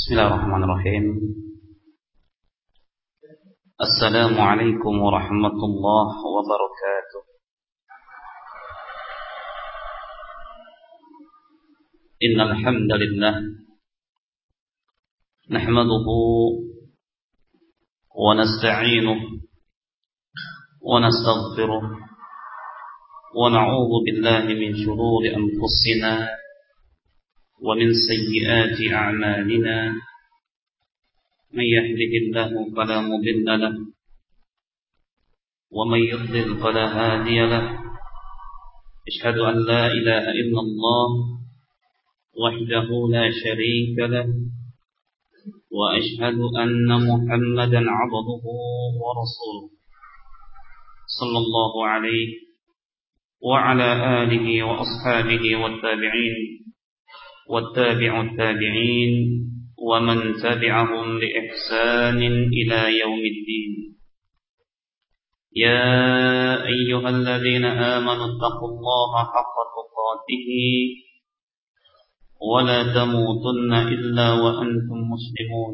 Bismillahirrahmanirrahim. Assalamualaikum warahmatullahi wabarakatuh. Innal hamdalillah nahmaduhu wa nasta'inuhu wa nastaghfiruh wa na'udzu billahi min shururi anfusina wa min sayyiati a'malina. Man yahdihillahu fala mudilla lahu wa man yudlil fala hadiya lahu. Asyhadu an la ilaha illallah wahdahu la syarika lahu wa asyhadu anna Muhammadan 'abduhu wa rasuluh sallallahu alaihi wa ala alihi wa ashabihi wat tabi'in والتابع التابعين ومن تبعهم بإحسان إلى يوم الدين. يا أيها الذين آمنوا اتقوا الله حق تقاته ولا تموتن إلا وأنتم مسلمون.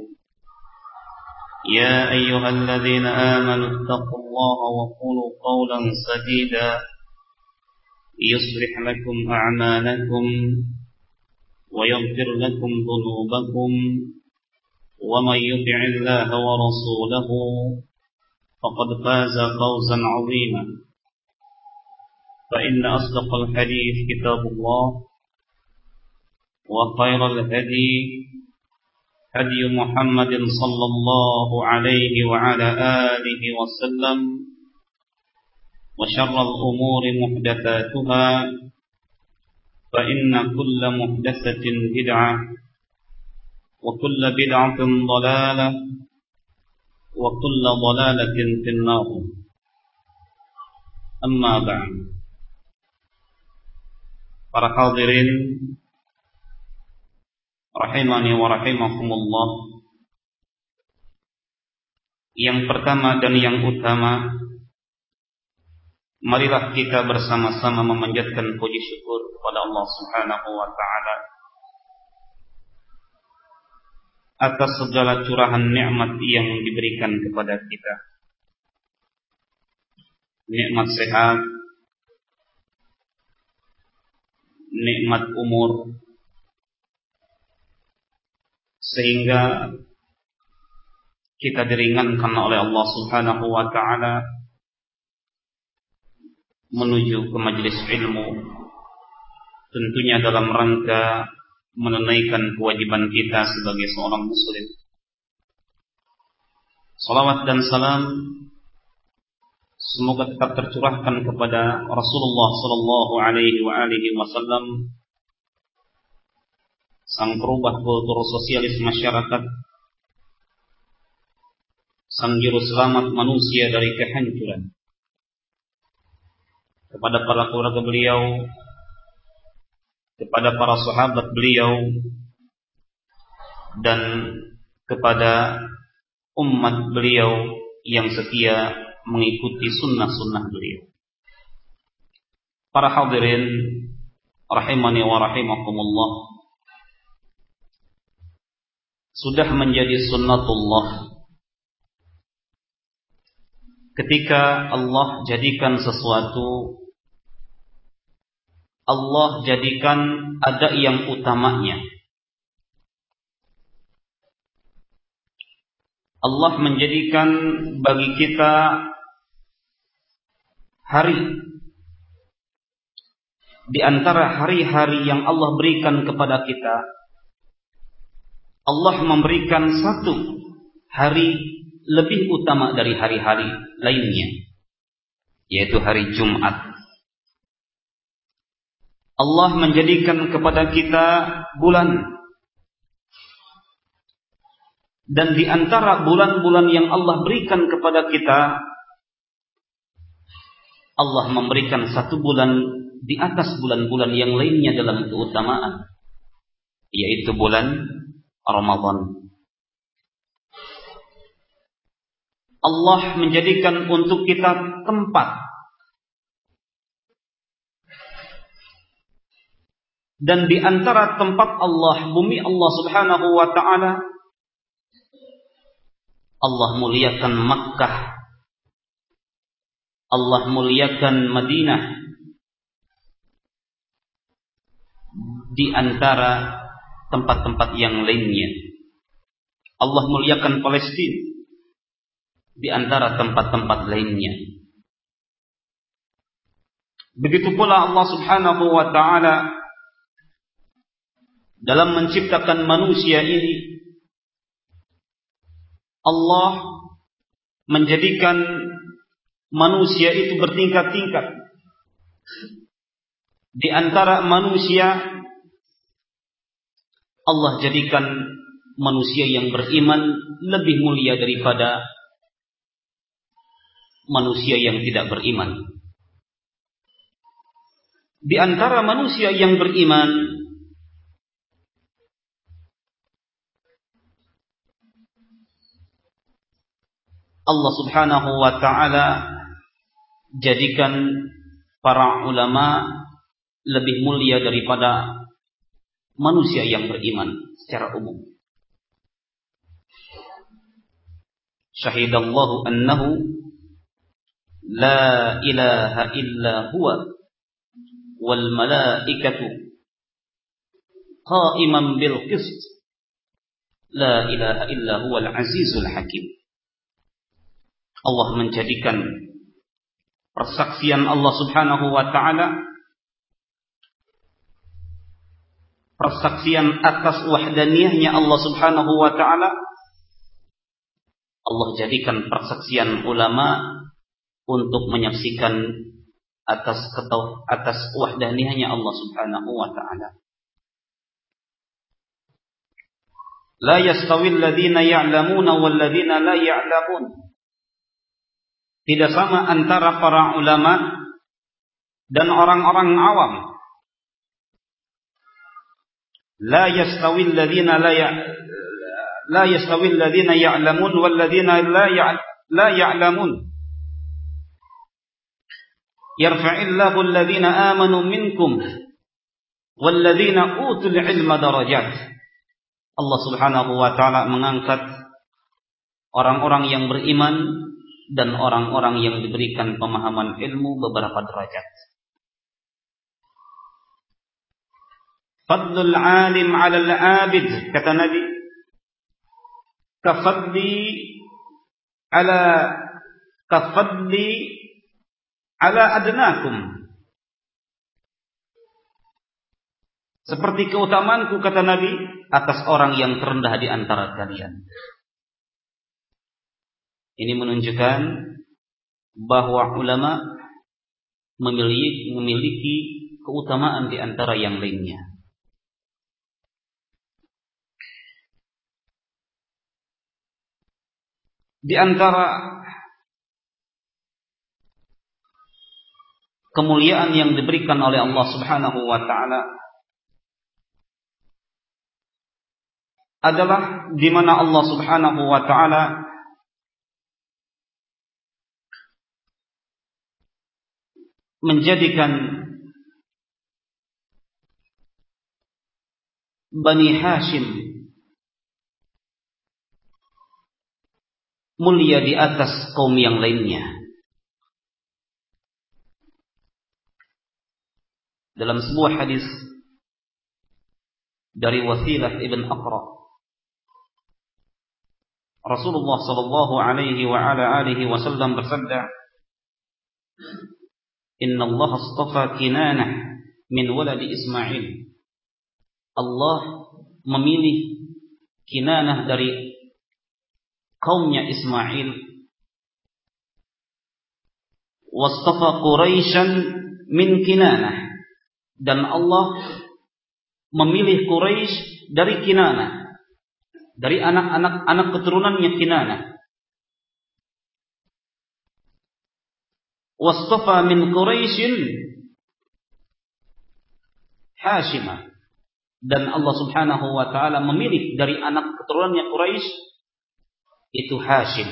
يا أيها الذين آمنوا اتقوا الله وقولوا قولا سديدا يصلح لكم أعمالكم ويغفر لكم ذنوبكم ومن يطع الله ورسوله فقد فاز فوزا عظيما. فإن أصدق الحديث كتاب الله وخير الهدي هدي محمد صلى الله عليه وعلى آله وسلم وشر الأمور محدثاتها فإن كل محدثة بدعة وكل بدعة ضلالة وكل ضلالة في النار. أما بعد. Para hadirin rahimani wa rahimakumullah. Yang pertama dan yang utama, marilah kita bersama-sama memanjatkan puji syukur kepada Allah Subhanahu wa taala atas segala curahan nikmat yang diberikan kepada kita. Nikmat sehat, nikmat umur, sehingga kita diringankan oleh Allah Subhanahu wa taala menuju ke majelis ilmu, tentunya dalam rangka menunaikan kewajiban kita sebagai seorang muslim. Salawat dan salam semoga tetap tercurahkan kepada Rasulullah sallallahu alaihi wa alihi wasallam, sang perubah kultur sosialis masyarakat, sang juru selamat manusia dari kehancuran, kepada para keluarga beliau, kepada para sahabat beliau, dan kepada umat beliau yang setia mengikuti sunnah-sunnah beliau. Para hadirin rahimani wa rahimakumullah, sudah menjadi sunnatullah ketika Allah jadikan sesuatu, Allah jadikan ada yang utamanya. Allah menjadikan bagi kita hari di antara hari-hari yang Allah berikan kepada kita. Allah memberikan satu hari lebih utama dari hari-hari lainnya, yaitu hari Jumat. Allah menjadikan kepada kita bulan, dan di antara bulan-bulan yang Allah berikan kepada kita, Allah memberikan satu bulan di atas bulan-bulan yang lainnya dalam keutamaan, yaitu bulan Ramadan. Allah menjadikan untuk kita tempat, dan di antara tempat Allah, bumi Allah Subhanahu wa ta'ala Allah muliakan Makkah, Allah muliakan Madinah di antara tempat-tempat yang lainnya. Allah muliakan Palestina di antara tempat-tempat lainnya. Begitu pula Allah Subhanahu wa ta'ala dalam menciptakan manusia ini, Allah menjadikan manusia itu bertingkat-tingkat. Di antara manusia, Allah jadikan manusia yang beriman lebih mulia daripada manusia yang tidak beriman. Di antara manusia yang beriman, Allah Subhanahu wa ta'ala jadikan para ulama lebih mulia daripada manusia yang beriman secara umum. Syahidallahu annahu la ilaha illa huwa wal malaikatu qa'iman bil qist la ilaha illa huwal azizul hakim. Allah menjadikan persaksian Allah Subhanahu wa ta'ala, persaksian atas wahdaniyahnya Allah Subhanahu wa ta'ala, Allah jadikan persaksian ulama untuk menyaksikan atas wahdaniyahnya Allah Subhanahu wa ta'ala. La yastawil ladhina ya'lamuna wal ladhina la ya'lamun. Tidak sama antara para ulama dan orang-orang awam. La yastawil ladhina ya'lamun wal ladhina la ya'lamun. Yarfa'illahu alladhina amanu minkum wal ladhina utul ilma darajat. Allah Subhanahu wa ta'ala mengangkat orang-orang yang beriman dan orang-orang yang diberikan pemahaman ilmu beberapa derajat. Fadlul alim 'ala al-'abid, kata Nabi, kafadli 'ala adnakum. Seperti keutamaanku, kata Nabi, atas orang yang terendah di antara kalian. Ini menunjukkan bahwa ulama memiliki keutamaan di antara yang lainnya. Di antara kemuliaan yang diberikan oleh Allah Subhanahu wa ta'ala adalah di mana Allah Subhanahu wa ta'ala menjadikan Bani Hashim mulia di atas kaum yang lainnya. Dalam sebuah hadis dari Wasilah ibn Aqra, Rasulullah sallallahu alaihi wa ala alihi wasallam bersabda, Inna Allah astafa Kinanah min waladi Ismail. Allah memilih Kinanah dari kaumnya Ismail. Wastafa Quraisyan min Kinanah. Dan Allah memilih Quraisy dari Kinanah, dari anak keturunannya Kinanah. Wastafa min Quraisyin Hashimah. Dan Allah Subhanahu wa ta'ala memilih dari anak keturunannya Quraisy itu Hashim.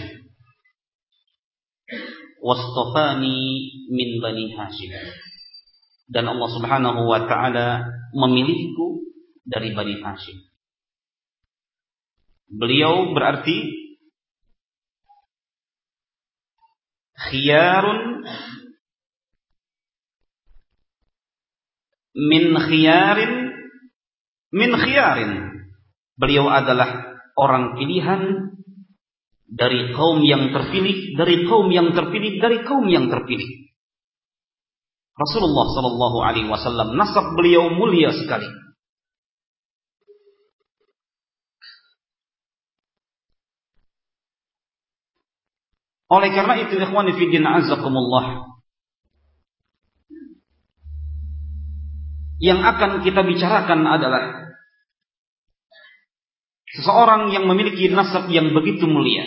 Wastafani min Bani Hashim. Dan Allah Subhanahu wa ta'ala memilihku dari Bani Hashim. Beliau berarti khiyarun min khiyarin min khiyarin. Beliau adalah orang pilihan dari kaum yang terpilih, dari kaum yang terpilih, dari kaum yang terpilih. Rasulullah sallallahu alaihi wasallam, nasab beliau mulia sekali. Oleh karena itu, ikhwani fi din azakumullah, yang akan kita bicarakan adalah seseorang yang memiliki nasab yang begitu mulia.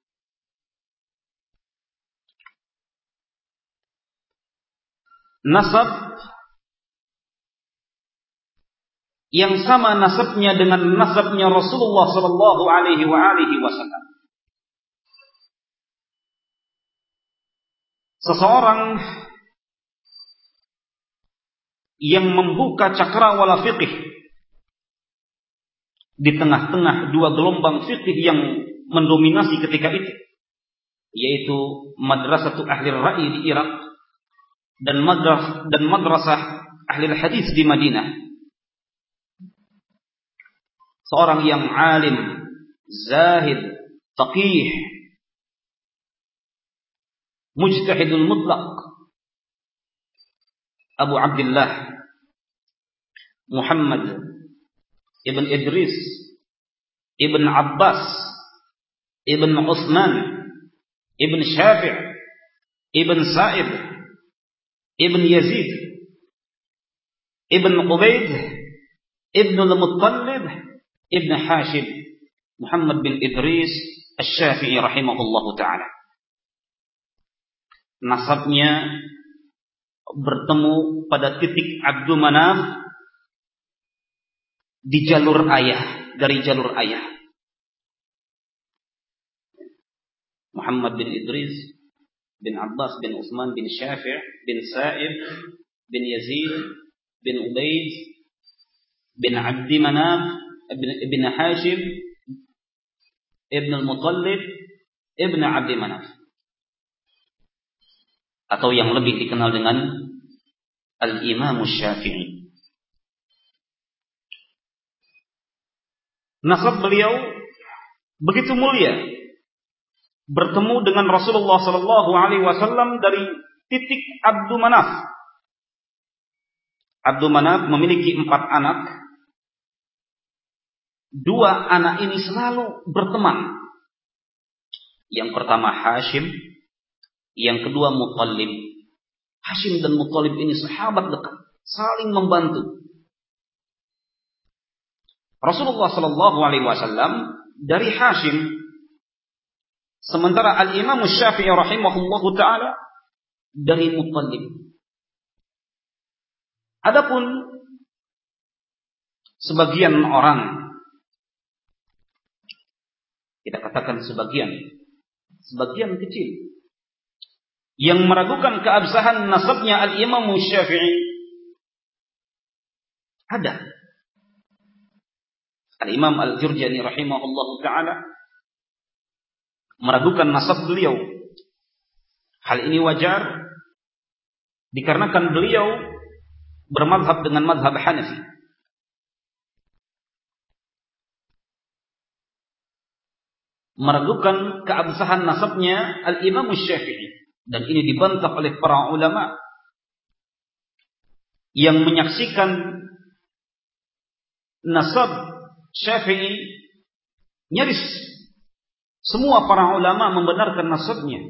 Nasab yang sama nasabnya dengan nasabnya Rasulullah sallallahu alaihi wasallam. Seseorang yang membuka cakrawala fiqih di tengah-tengah dua gelombang fiqih yang mendominasi ketika itu, yaitu madrasah ahli ra'i di Irak dan madrasah ahli hadis di Madinah. Seorang yang alim, zahid, faqih, mujtahidul mutlaq, Abu Abdullah Muhammad ibn Idris ibn Abbas ibn Utsman ibn Syafi' ibn Sa'id ibn Yazid ibn Ubaid ibn al-Muttalib ibn Hashim Muhammad bin Idris Asy-Syafi'i rahimahullahu ta'ala. Nasabnya bertemu pada titik Abdul Manaf di jalur ayah, dari jalur ayah. Muhammad bin Idris bin Abbas bin Utsman bin Syafi' bin Sa'id bin Yazid bin Ubaid bin Abdi Manaf bin Hashim ibn al-Muttalib ibn Abdi Manaf, atau yang lebih dikenal dengan Al-Imam Syafi'i. Nasab beliau begitu mulia, bertemu dengan Rasulullah sallallahu alaihi wasallam dari titik Abdul Manaf. Abdul Manaf memiliki 4 anak. 2 anak ini selalu berteman. Yang pertama Hashim, yang kedua Muttalib. Hashim dan Muttalib ini sahabat dekat, saling membantu. Rasulullah sallallahu alaihi wasallam dari Hashim, sementara Al-Imam Syafi'i rahimahullahu taala dari Muttalib. Adapun sebagian orang, kita katakan sebagian kecil, yang meragukan keabsahan nasabnya Al-Imam Syafi'i, ada. Al-Imam Al-Jurjani rahimahullahu ta'ala meragukan nasab beliau. Hal ini wajar dikarenakan beliau bermadhab dengan madhab Hanafi. Meragukan keabsahan nasabnya Al-Imam Syafi'i, dan ini dibantah oleh para ulama yang menyaksikan nasab Syafi'i. Nyaris semua para ulama membenarkan nasabnya.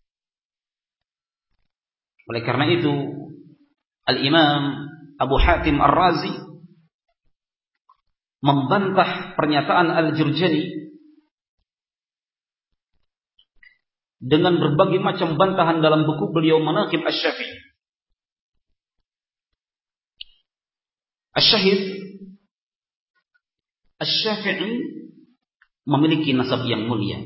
Oleh karena itu Al-Imam Abu Hatim Ar-Razi membantah pernyataan Al-Jurjani dengan berbagai macam bantahan dalam buku beliau Manaqib Asy-Syafi'i. Asy-Syahid, Asy-Syafi'i memiliki nasab yang mulia.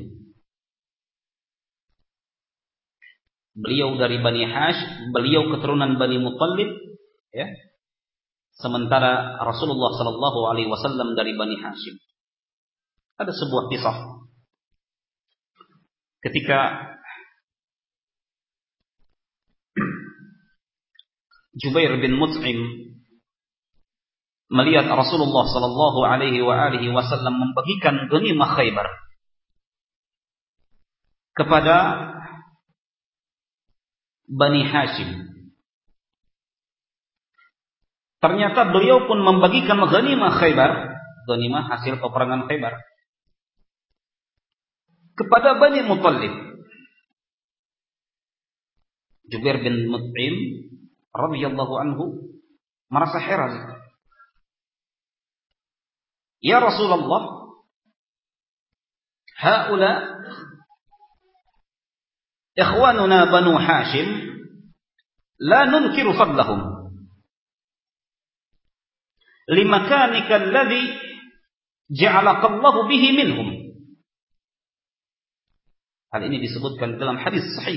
Beliau dari Bani Hashim, beliau keturunan Bani Muttalib, ya. Sementara Rasulullah sallallahu alaihi wasallam dari Bani Hashim. Ada sebuah kisah ketika Jubair bin Mut'im melihat Rasulullah sallallahu alaihi wasallam membagikan ghanimah Khaybar kepada Bani Hashim. Ternyata beliau pun membagikan ghanimah Khaybar, ghanimah hasil peperangan Khaybar, kepada Bani Muttalib. Jubair bin Mut'im radhiyallahu anhu merasa heran. Ya Rasulullah, haula ikhwanuna Banu Hashim la nunkiru fadlahum limakanika alladhi ja'alaka Allah bihi minhum. Hal ini disebutkan dalam hadis sahih.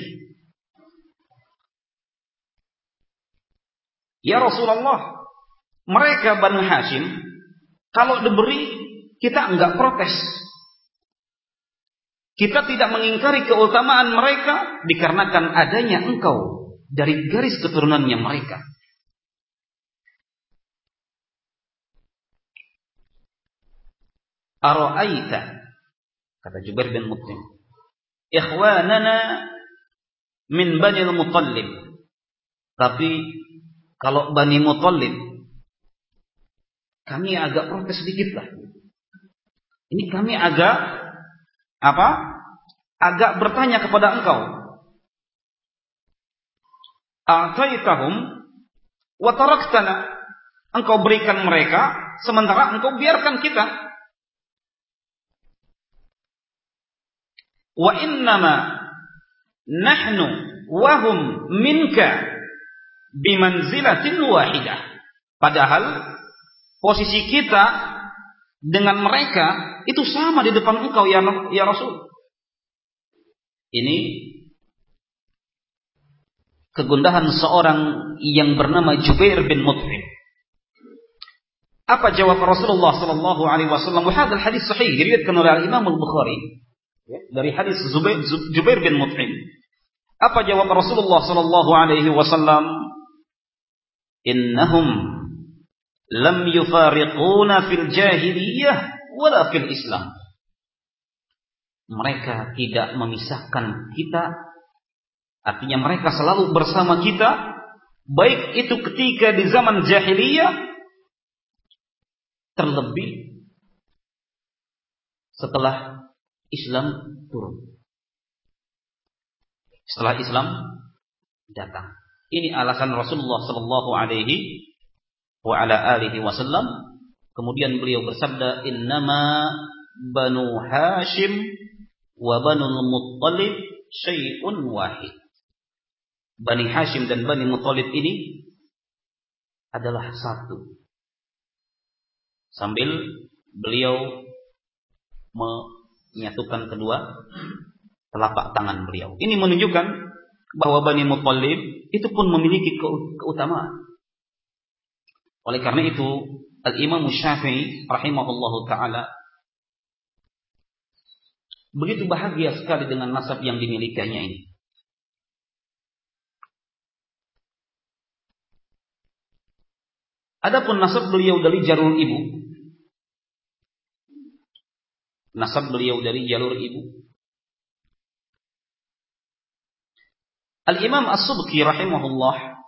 Ya Rasulullah, mereka Banu Hashim kalau diberi kita enggak protes. Kita tidak mengingkari keutamaan mereka dikarenakan adanya engkau dari garis keturunannya mereka. Ara'aita, kata Jubair bin Mut'im, ikhwanana min Bani Muttalib. Tapi kalau Bani Muttalib, kami agak protes sedikit lah. Ini kami agak agak bertanya kepada engkau. A'taitahum wa taraktana. Engkau berikan mereka sementara engkau biarkan kita. Wa innama nahnu wa hum minka bimanzilatin wahidah. Padahal posisi kita dengan mereka itu sama di depan engkau ya Rasul. Ini kegundahan seorang yang bernama Jubair bin Mut'im. Apa jawab Rasulullah sallallahu alaihi wasallam? Hadal hadis sahih diriwayatkan oleh Imam Al-Bukhari dari hadis Jubair bin Mut'im. Apa jawab Rasulullah sallallahu alaihi wasallam? Innahum lam yufariquna fil jahiliyah wala fil Islam. Mereka tidak memisahkan kita, artinya mereka selalu bersama kita, baik itu ketika di zaman jahiliyah, terlebih setelah Islam turun, setelah Islam datang. Ini alasan Rasulullah sallallahu alaihi wa ala alihi wasallam. Kemudian beliau bersabda, innama Banu Hashim wa Banu Muttalib syai'un wahid. Bani Hashim dan Bani Muttalib ini adalah satu. Sambil beliau menyatukan kedua telapak tangan beliau. Ini menunjukkan bahwa Bani Muttalib itu pun memiliki keutamaan. Oleh karena itu Al-Imam Syafi'i rahimahullahu ta'ala begitu bahagia sekali dengan nasab yang dimilikinya ini. Adapun nasab beliau dari jalur ibu, nasab beliau dari jalur ibu, Al-Imam As-Subki rahimahullah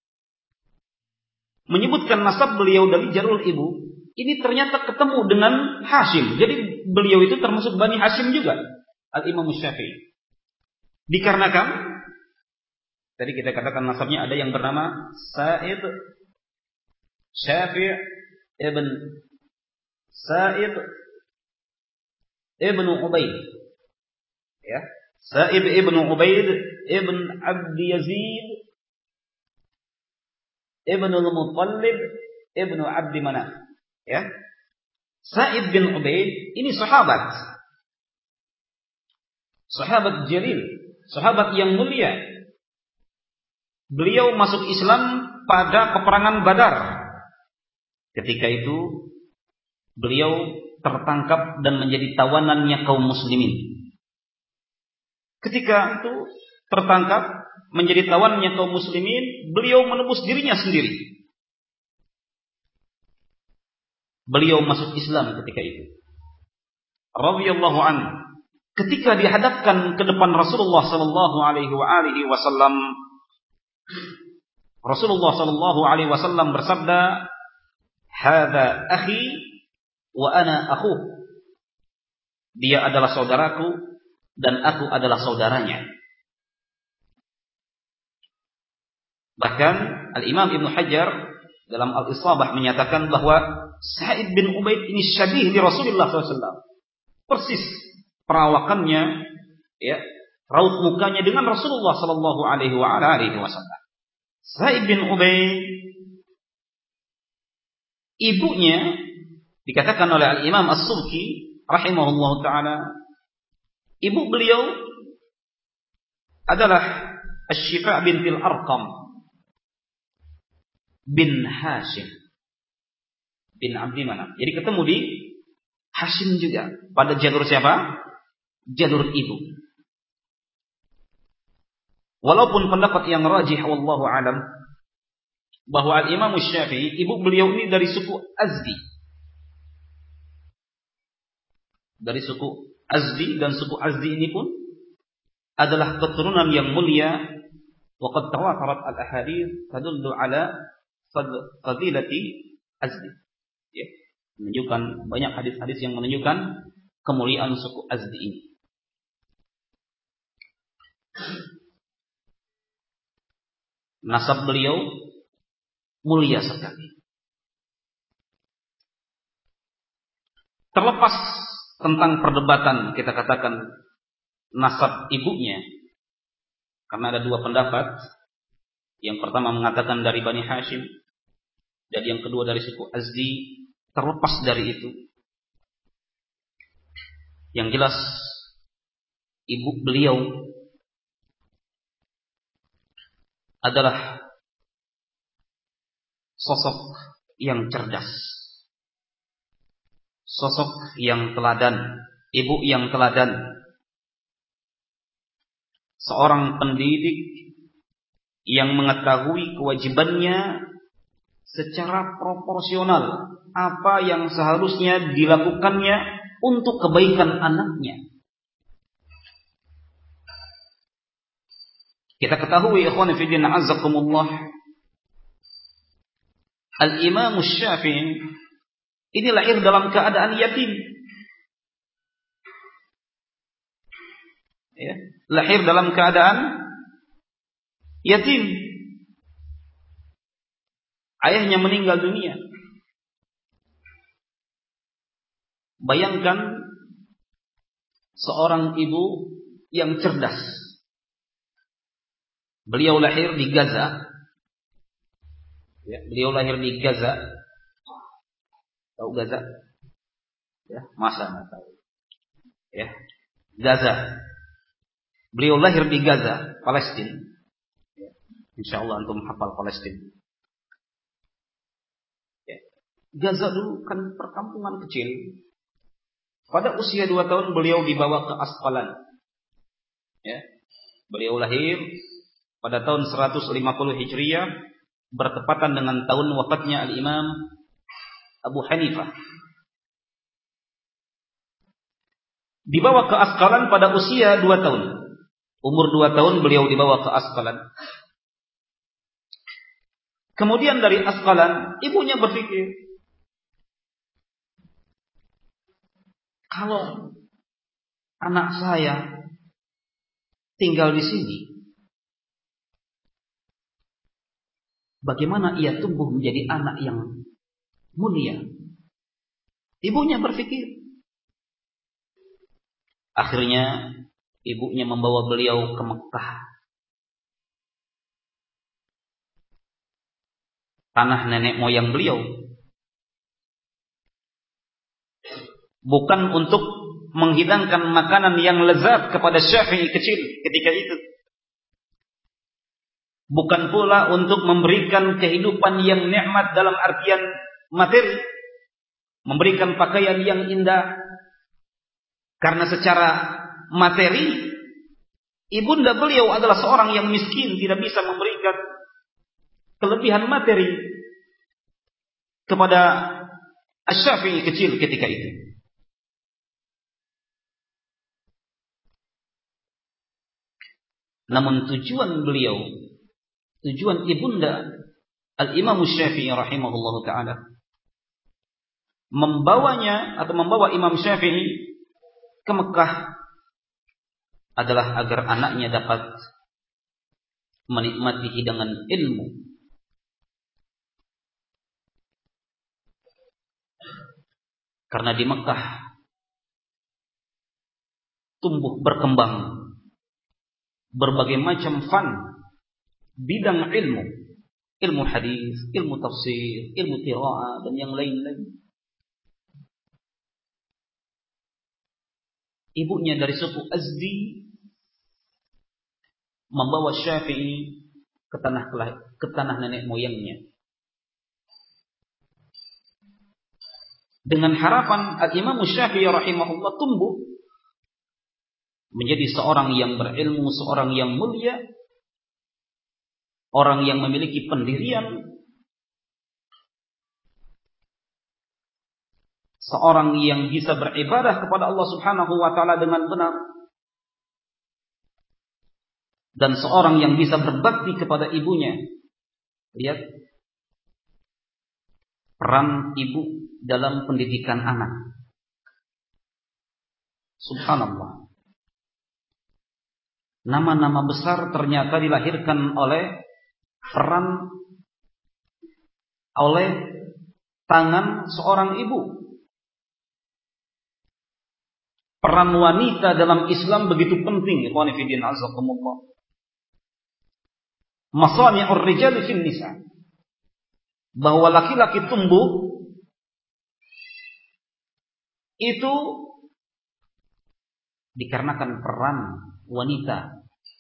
menyebutkan nasab beliau dari jalur ibu ini ternyata ketemu dengan Hashim. Jadi beliau itu termasuk Bani Hashim juga, Al-Imam Syafi'i. Dikarenakan tadi kita katakan nasabnya ada yang bernama Sa'id Syafi' ibn Sa'id ibn Ubaid, ya, Sa'id ibn Ubaid ibn Abdi Yazid ibn al-Muttalib ibn Abdi Manaf, ya. Sa'id bin Ubaid ini sahabat jalil, sahabat yang mulia. Beliau masuk Islam pada peperangan Badar. Ketika itu beliau tertangkap dan menjadi tawanannya kaum muslimin. Ketika itu tertangkap, menjadi tawannya kaum muslimin, beliau menebus dirinya sendiri. Beliau masuk Islam ketika itu. Radhiyallahu anhu. Ketika dihadapkan ke depan Rasulullah sallallahu alaihi wasallam, Rasulullah sallallahu alaihi wasallam bersabda, "Hadza akhi wa ana akhuh." Dia adalah saudaraku dan aku adalah saudaranya. Bahkan Al-Imam Ibnu Hajar dalam Al-Isabah menyatakan bahwa Sa'id bin Ubaid ini syabih di Rasulullah SAW. Persis perawakannya, ya, raut mukanya dengan Rasulullah sallallahu alaihi wasallam. Sa'id bin Ubaid, ibunya dikatakan oleh Al-Imam As-Subki rahimahullah ta'ala, ibu beliau adalah Asy-Syifa bintil Arqam bin Hashim bin Abdi Manaf. Jadi ketemu di Hashim juga. Pada jalur siapa? Jalur ibu. Walaupun pendapat yang rajih wallahu alam bahwa Al-Imam Syafi'i, ibu beliau ini dari suku Azdi. Dari suku Azdi, dan suku Azdi ini pun adalah keturunan yang mulia. Wa qad tawatarat al-ahadits tadullu ala fadilati Azdi. Ya, menunjukkan banyak hadis-hadis yang menunjukkan kemuliaan suku Azdi ini. Nasab beliau mulia sekali. Terlepas tentang perdebatan, kita katakan nasab ibunya, karena ada dua pendapat. Yang pertama mengatakan dari Bani Hashim, dan yang kedua dari suku Azdi. Terlepas dari itu, yang jelas ibu beliau adalah sosok yang cerdas, sosok yang teladan, ibu yang teladan, seorang pendidik yang mengetahui kewajibannya secara proporsional, apa yang seharusnya dilakukannya untuk kebaikan anaknya. Kita ketahui ikhwan fillah azzakumullah, Al-Imam Syafi'i ini lahir dalam keadaan yatim. Ya, lahir dalam keadaan yatim. Ayahnya meninggal dunia. Bayangkan seorang ibu yang cerdas. Beliau lahir di Gaza. Ya, beliau lahir di Gaza. Tahu Gaza? Ya, masa nggak tahu. Ya, Gaza. Beliau lahir di Gaza, Palestina. Ya, insya Allah antum hafal Palestina. Gaza dulu kan perkampungan kecil. Pada usia 2 tahun beliau dibawa ke Asqalan. Ya. Beliau lahir pada tahun 150 Hijriah, bertepatan dengan tahun wafatnya Al-Imam Abu Hanifah. Dibawa ke Asqalan pada usia 2 tahun. Umur 2 tahun beliau dibawa ke Asqalan. Kemudian dari Asqalan, ibunya berpikir, kalau anak saya tinggal di sini, bagaimana ia tumbuh menjadi anak yang mulia? Ibunya berpikir. Akhirnya ibunya membawa beliau ke Mekah, tanah nenek moyang beliau. Bukan untuk menghidangkan makanan yang lezat kepada Syafi'i kecil ketika itu. Bukan pula untuk memberikan kehidupan yang nikmat dalam artian materi, memberikan pakaian yang indah. Karena secara materi ibunda beliau adalah seorang yang miskin, tidak bisa memberikan kelebihan materi kepada Asy-Syafi'i kecil ketika itu. Namun tujuan beliau, tujuan ibunda Al-Imam Syafi'i rahimahullahu ta'ala, membawa Imam Syafi'i ke Mekah adalah agar anaknya dapat menikmati hidangan ilmu. Karena di Mekah tumbuh berkembang berbagai macam bidang ilmu, ilmu hadis, ilmu tafsir, ilmu qiraah dan yang lain-lain. Ibunya dari suku Azdi membawa Syafi'i ke tanah nenek moyangnya dengan harapan Al-Imam Syafi'i rahimahullah tumbuh menjadi seorang yang berilmu, seorang yang mulia, orang yang memiliki pendirian, seorang yang bisa beribadah kepada Allah Subhanahu wa taala dengan benar, dan seorang yang bisa berbakti kepada ibunya. Lihat peran ibu dalam pendidikan anak. Subhanallah. Nama-nama besar ternyata dilahirkan oleh tangan seorang ibu. Peran wanita dalam Islam begitu penting, ikhwan fillah azakumullah. Masani'ur rijal fin nisa. Bahwa laki-laki tumbuh itu dikarenakan peran wanita.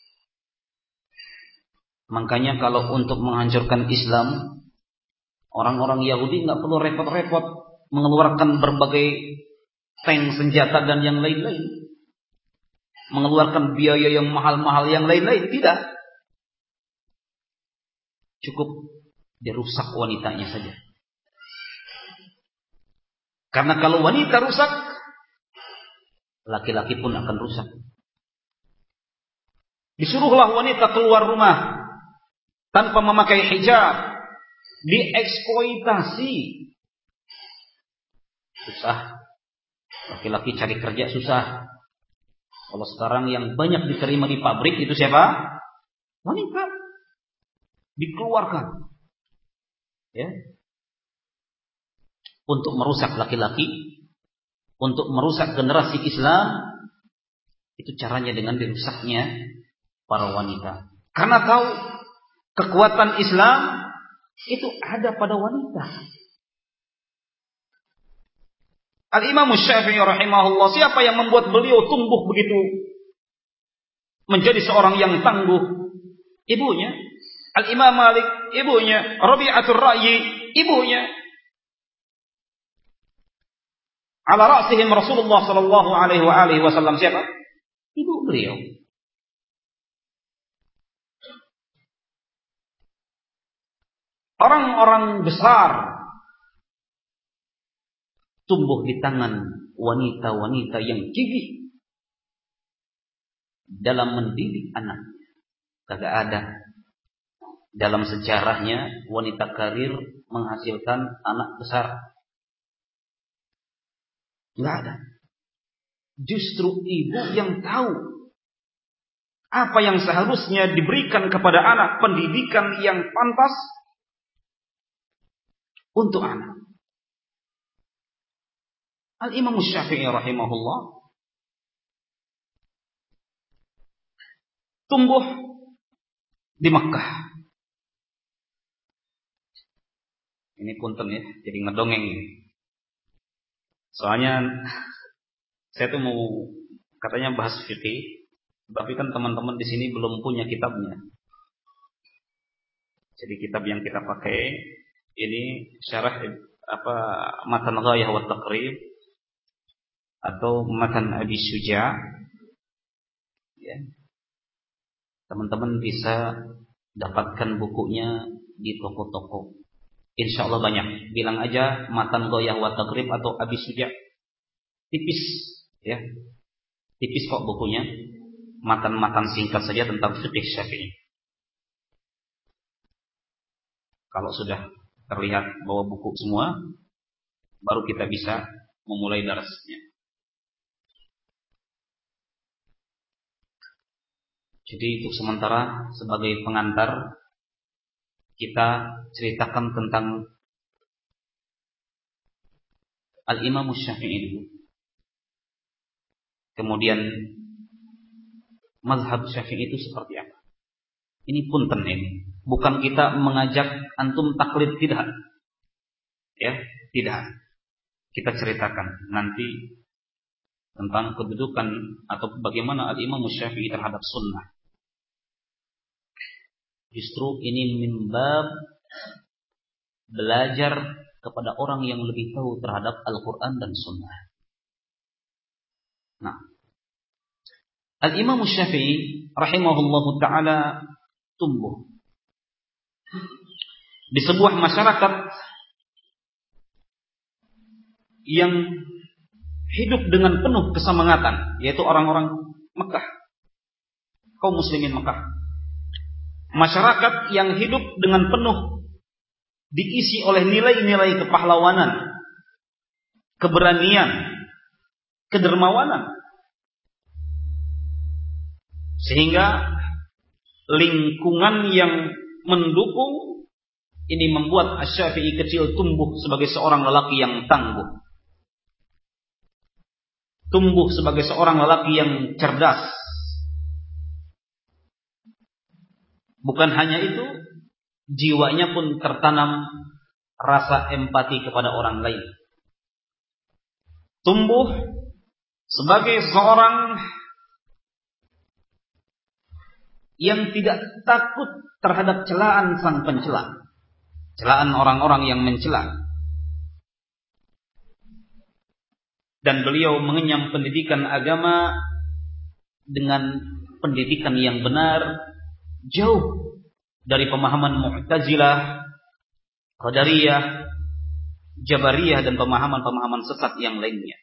Makanya kalau untuk menghancurkan Islam, orang-orang Yahudi nggak perlu repot-repot mengeluarkan berbagai tank, senjata dan yang lain-lain, mengeluarkan biaya yang mahal-mahal yang lain-lain. Tidak, cukup dirusak wanitanya saja. Karena kalau wanita rusak, laki-laki pun akan rusak. Disuruhlah wanita keluar rumah tanpa memakai hijab, dieksploitasi. Susah. Laki-laki cari kerja susah. Kalau sekarang yang banyak diterima di pabrik itu siapa? Wanita. Dikeluarkan. Ya. Untuk merusak laki-laki, untuk merusak generasi Islam, itu caranya dengan dirusaknya para wanita. Karena tahu kekuatan Islam itu ada pada wanita. Al-Imam Syafi'i rahimahullah, siapa yang membuat beliau tumbuh begitu menjadi seorang yang tangguh? Ibunya. Al-Imam Malik, ibunya. Rabi'atul Ra'yi, ibunya. Ala ra'sihim Rasulullah sallallahu alaihi wasallam, siapa? Ibu beliau. Orang-orang besar tumbuh di tangan wanita-wanita yang gigih dalam mendidik anak. Kagak ada dalam sejarahnya wanita karir menghasilkan anak besar. Enggak ada. Justru ibu yang tahu apa yang seharusnya diberikan kepada anak, pendidikan yang pantas untuk anak. Al-Imam Syafi'i rahimahullah tumbuh di Makkah. Ini punten ya, jadi ngedongeng. Soalnya saya tuh mau katanya bahas fikih, tapi kan teman-teman di sini belum punya kitabnya. Jadi kitab yang kita pakai ini syarah Matan Ghayah wa Taqrib atau Matan Abi Syuja. Ya. Teman-teman bisa dapatkan bukunya di toko-toko. Insya Allah banyak. Bilang aja Matan Ghoyah wa Taghrib atau Abi Suja. Tipis, ya. Tipis kok bukunya. Matan-matan singkat saja tentang fikih Syafi'i. Kalau sudah terlihat bahwa buku semua, baru kita bisa memulai darasnya. Jadi untuk sementara sebagai pengantar kita ceritakan tentang Al-Imam Syafi'i dulu. Kemudian mazhab Syafi'i itu seperti apa? Ini punten ini. Bukan kita mengajak antum taklid, tidak. Ya, tidak. Kita ceritakan nanti tentang kedudukan atau bagaimana Al-Imam Syafi'i terhadap sunnah. Justru ini min bab belajar kepada orang yang lebih tahu terhadap Al-Quran dan sunnah. Nah, Al-Imam Syafi'i rahimahullahu ta'ala tumbuh di sebuah masyarakat yang hidup dengan penuh kesemangatan, yaitu orang-orang Mekah, kaum muslimin Mekah. Masyarakat yang hidup dengan penuh diisi oleh nilai-nilai kepahlawanan, keberanian, kedermawanan. Sehingga lingkungan yang mendukung ini membuat Asy-Syafi'i kecil tumbuh sebagai seorang lelaki yang tangguh. Tumbuh sebagai seorang lelaki yang cerdas. Bukan hanya itu, jiwanya pun tertanam rasa empati kepada orang lain. Tumbuh sebagai seorang yang tidak takut terhadap celaan sang pencela, celaan orang-orang yang mencela. Dan beliau mengenyam pendidikan agama dengan pendidikan yang benar, jauh dari pemahaman Mu'tazilah, Qadariyah, Jabariyah dan pemahaman-pemahaman sesat yang lainnya.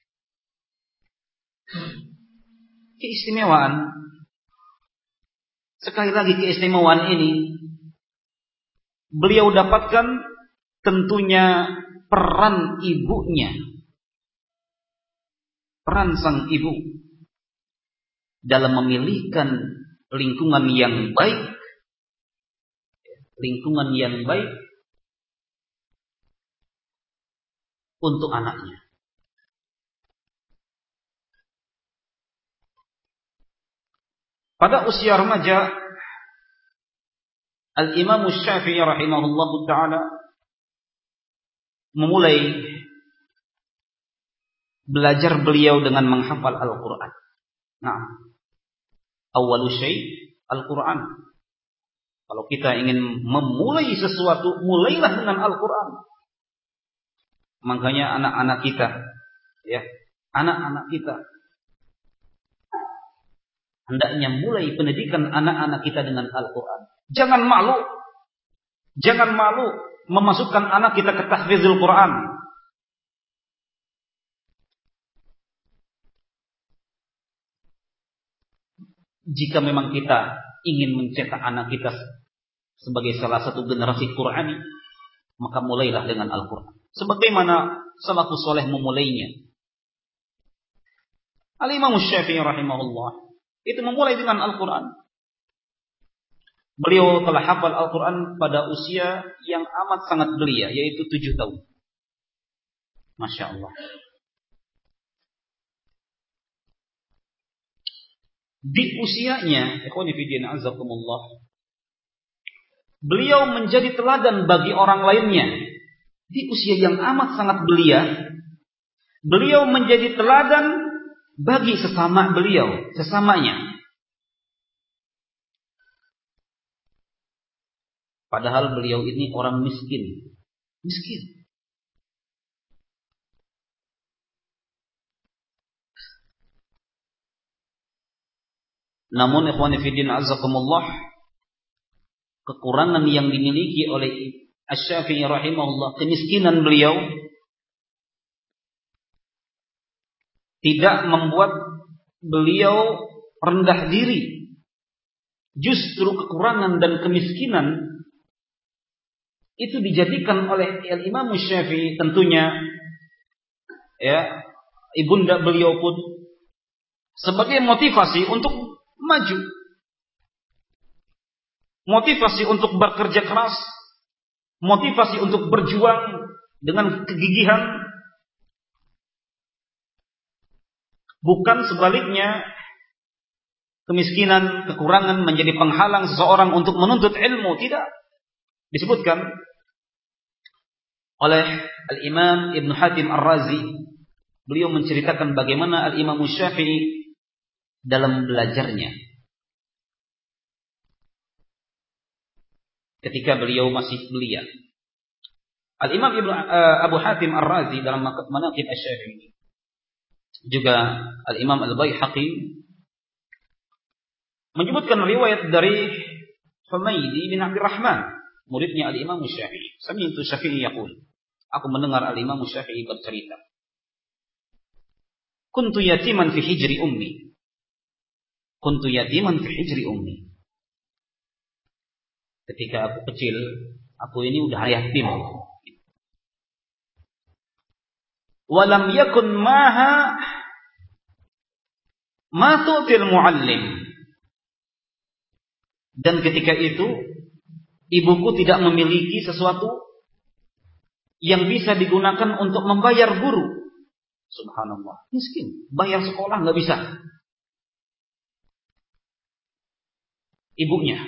Keistimewaan, sekali lagi keistimewaan ini beliau dapatkan tentunya peran ibunya, peran sang ibu dalam memilihkan lingkungan yang baik, untuk anaknya. Pada usia remaja, Al-Imam Syafi'i rahimahullahu ta'ala memulai belajar beliau dengan menghafal Al-Quran. Nah, awwalu syai' Al-Quran. Kalau kita ingin memulai sesuatu, mulailah dengan Al-Quran. Makanya anak-anak kita, ya, anak-anak kita hendaknya mulai pendidikan anak-anak kita dengan Al-Quran. Jangan malu memasukkan anak kita ke tahfizul Quran. Jika memang kita ingin mencetak anak kita sebagai salah satu generasi Qur'ani, maka mulailah dengan Al-Quran. Sebagaimana salafus saleh memulainya. Al-Imam Syafi'i rahimahullah itu memulai dengan Al-Quran. Beliau telah hafal Al-Quran pada usia yang amat sangat belia, yaitu 7 tahun. Masya Allah. Di usianya, ikhwani fi din azakumullah, beliau menjadi teladan bagi orang lainnya. Di usia yang amat sangat belia, beliau menjadi teladan bagi sesamanya. Padahal beliau ini orang miskin. Namun ikhwani fiddin azakumullah, kekurangan yang dimiliki oleh Asy-Syafi'i rahimahullah, kemiskinan beliau tidak membuat beliau rendah diri. Justru kekurangan dan kemiskinan itu dijadikan oleh Imam Syafi'i tentunya, ya, ibunda beliau pun sebagai motivasi untuk maju, motivasi untuk bekerja keras, motivasi untuk berjuang dengan kegigihan. Bukan sebaliknya, kemiskinan, kekurangan menjadi penghalang seseorang untuk menuntut ilmu. Tidak. Disebutkan oleh Al-Imam Ibn Hatim Ar-Razi, beliau menceritakan bagaimana Al-Imam Syafi'i dalam belajarnya ketika beliau masih belia. Al-Imam Abu Hatim Ar-Razi dalam Manaqib Asy-Syafi'i, juga Al-Imam Al-Baihaqi menyebutkan riwayat dari Humaydi bin Abdurrahman, muridnya Al-Imam Syafi'i. Sami'tu Syafi'i yaqul, aku mendengar Al-Imam Syafi'i bercerita, kuntu yatiman fi hijri ummi. Kuntu yatiman fi hijri ummi. Ketika aku kecil, aku ini udah yatim. Walam yakun maha ma tu'til muallim. Dan ketika itu ibuku tidak memiliki sesuatu yang bisa digunakan untuk membayar guru. Subhanallah, miskin, bayar sekolah nggak bisa. Ibunya.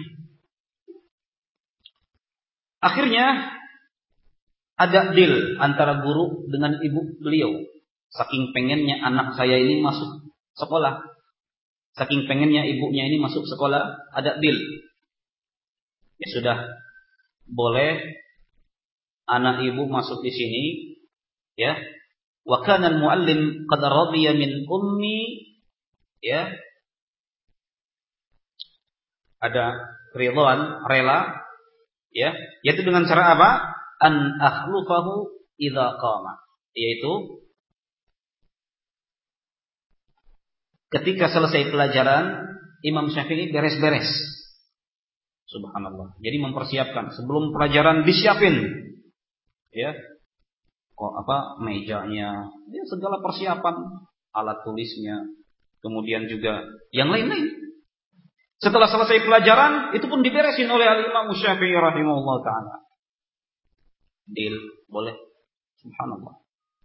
Akhirnya ada deal antara guru dengan ibu beliau. Saking pengennya anak saya ini masuk sekolah, saking pengennya ibunya ini masuk sekolah, ada deal. Ya sudah, boleh anak ibu masuk di sini, ya. Wa kana al-muallim qad radiya min ummi, ya. Ada ridwan, rela, ya, yaitu dengan cara apa? An akhlufahu idza qama, yaitu ketika selesai pelajaran Imam Syafi'i beres-beres. Subhanallah. Jadi mempersiapkan sebelum pelajaran, disiapin, ya, mejanya, ya, segala persiapan, alat tulisnya, kemudian juga yang lain-lain. Setelah selesai pelajaran, itu pun diberesin oleh Imam Syafi'i rahimahullah ta'ala. Deal, boleh. Subhanallah.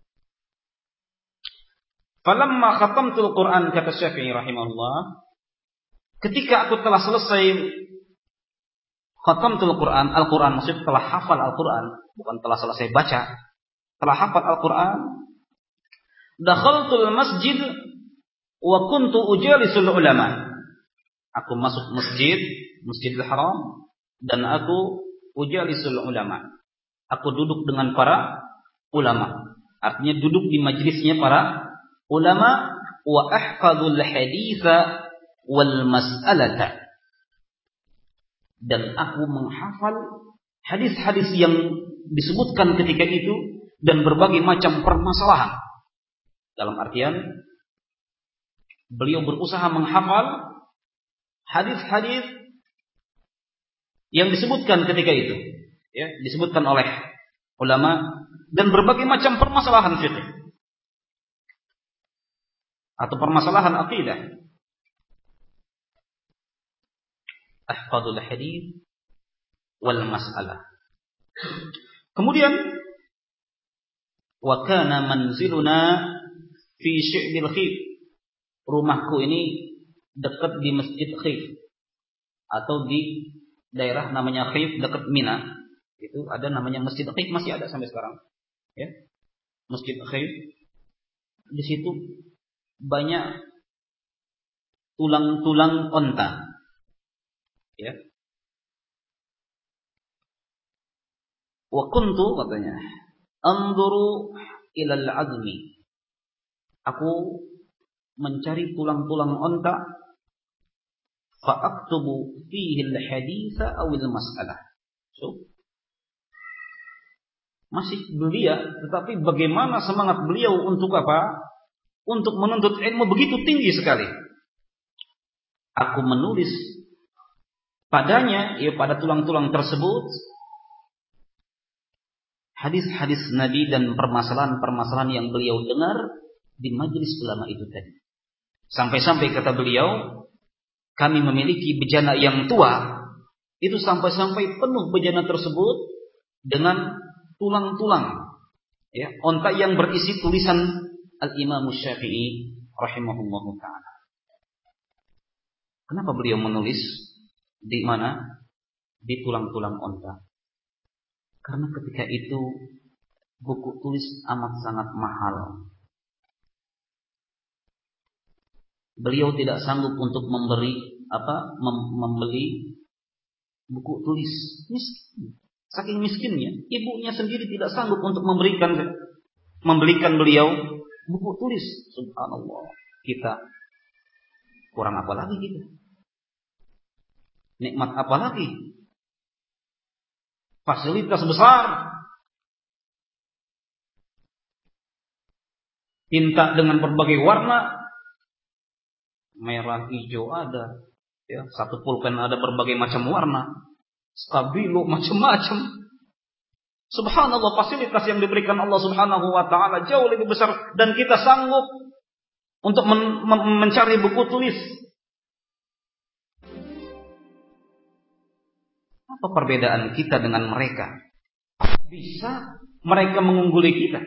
Falamma khatamtul Quran, kata Syafi'i rahimahullah, ketika aku telah selesai khatamtul Quran, Al-Quran, maksud telah hafal Al-Quran, bukan telah selesai baca, telah hafal Al-Quran, dakhaltul masjid wa kuntu ujalisul ulama. Aku masuk masjid, Masjidil Haram, dan aku ujalisul ulama. Aku duduk dengan para ulama. Artinya duduk di majlisnya para ulama. Wa ahfadul haditha wal mas'alata. Dan aku menghafal hadis-hadis yang disebutkan ketika itu dan berbagai macam permasalahan. Dalam artian beliau berusaha menghafal hadis-hadis yang disebutkan ketika itu, ya, disebutkan oleh ulama dan berbagai macam permasalahan fikih atau permasalahan akidah. Ahfadul hadits wal mas'alah. Kemudian wa kana manziluna fi Syi'bil Khif. Rumahku ini dekat di Masjid Khif, atau di daerah namanya Khif dekat Mina. Itu ada namanya Masjid Khif, masih ada sampai sekarang. Ya. Masjid Khif. Di situ banyak tulang-tulang onta. Ya. Wa kuntu, katanya, anzuru ilal azmi. Aku mencari tulang-tulang onta fa'aktubu fihi al-haditha aw al-mas'alah. So, masih belia, tetapi bagaimana semangat beliau untuk apa? Untuk menuntut ilmu begitu tinggi sekali. Aku menulis padanya, ya pada tulang-tulang tersebut, hadis-hadis Nabi dan permasalahan-permasalahan yang beliau dengar di majelis ulama itu tadi. Sampai-sampai kata beliau, kami memiliki bejana yang tua, itu sampai-sampai penuh bejana tersebut dengan tulang-tulang, ya, onta yang berisi tulisan Al-Imam Syafi'i rahimahullahu ta'ala. Kenapa beliau menulis di mana? Di tulang-tulang onta. Karena ketika itu buku tulis amat sangat mahal. Beliau tidak sanggup untuk membeli buku tulis. Miskin. Saking miskinnya, ibunya sendiri tidak sanggup untuk membelikan beliau buku tulis. Subhanallah. Kita kurang apa lagi kita? Nikmat apa lagi? Fasilitas besar. Tinta dengan berbagai warna. Merah, hijau ada, ya, satu pulpen ada berbagai macam warna, stabilo macam-macam. Subhanallah, fasilitas yang diberikan Allah Subhanahu wa taala jauh lebih besar dan kita sanggup untuk mencari buku tulis. Apa perbedaan kita dengan mereka? Bisa mereka mengungguli kita?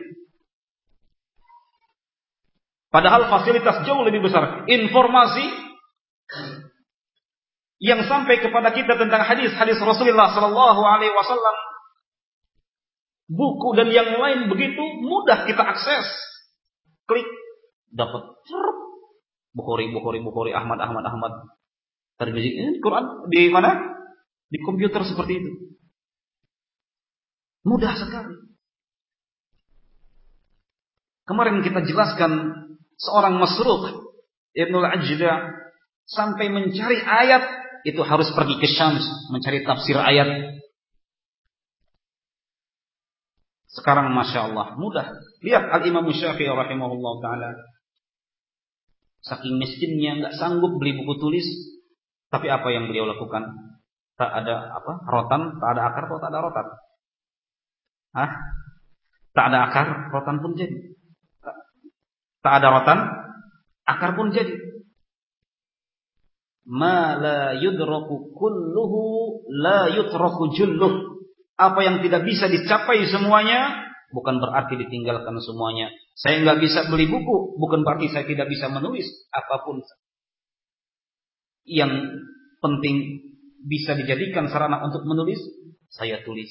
Padahal fasilitas jauh lebih besar. Informasi yang sampai kepada kita tentang hadis-hadis Rasulullah sallallahu alaihi wasallam, buku dan yang lain begitu mudah kita akses. Klik, dapat. Bukhari, Ahmad. Terjadi Quran di mana? Di komputer seperti itu. Mudah sekali. Kemarin kita jelaskan seorang Masruq Ibnul Ajda sampai mencari ayat itu harus pergi ke Syams mencari tafsir ayat. Sekarang Masya Allah mudah. Lihat Al-Imam Syafi'i rahimahullah ta'ala, saking miskinnya nggak sanggup beli buku tulis, tapi apa yang beliau lakukan? Tak ada rotan, tak ada akar, tak ada rotan. Tak ada akar, rotan pun jadi. Tak ada rotan, akar pun jadi. Ma la yudraku kulluhu la yutraku julluh. Apa yang tidak bisa dicapai semuanya bukan berarti ditinggalkan semuanya. Saya nggak bisa beli buku, bukan berarti saya tidak bisa menulis. Apapun yang penting bisa dijadikan sarana untuk menulis, saya tulis.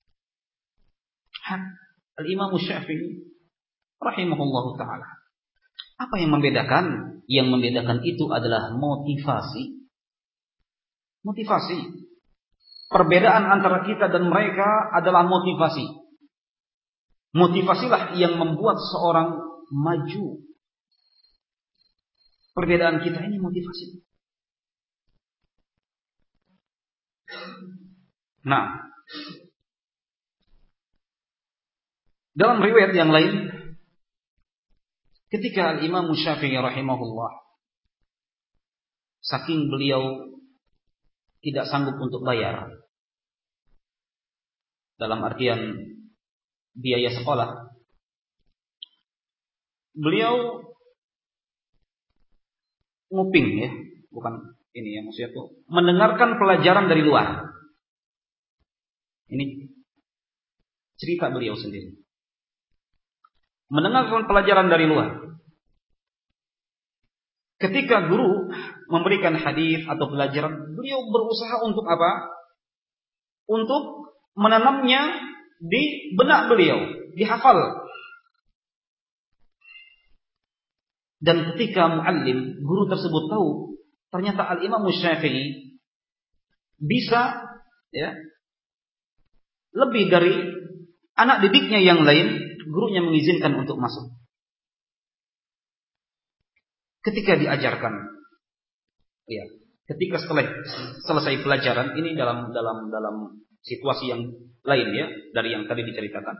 Al-Imam Syafi'i rahimahullahu ta'ala. Apa yang membedakan? Yang membedakan itu adalah motivasi. Motivasi. Perbedaan antara kita dan mereka adalah motivasi. Motivasilah yang membuat seorang maju. Perbedaan kita ini motivasi. Nah, dalam riwayat yang lain, ketika Al-Imam Syafi'i rahimahullah, saking beliau tidak sanggup untuk bayar, dalam artian biaya sekolah, beliau nguping, ya, bukan ini ya, maksudnya tuh mendengarkan pelajaran dari luar. Ini cerita beliau sendiri. Mendengarkan pelajaran dari luar. Ketika guru memberikan hadis atau pelajaran, beliau berusaha untuk apa? Untuk menanamnya di benak beliau, dihafal. Dan ketika muallim, guru tersebut tahu ternyata Al-Imam Syafi'i bisa, ya, lebih dari anak didiknya yang lain, gurunya mengizinkan untuk masuk. Ketika diajarkan, ya, ketika setelah selesai pelajaran ini dalam situasi yang lain ya dari yang tadi diceritakan.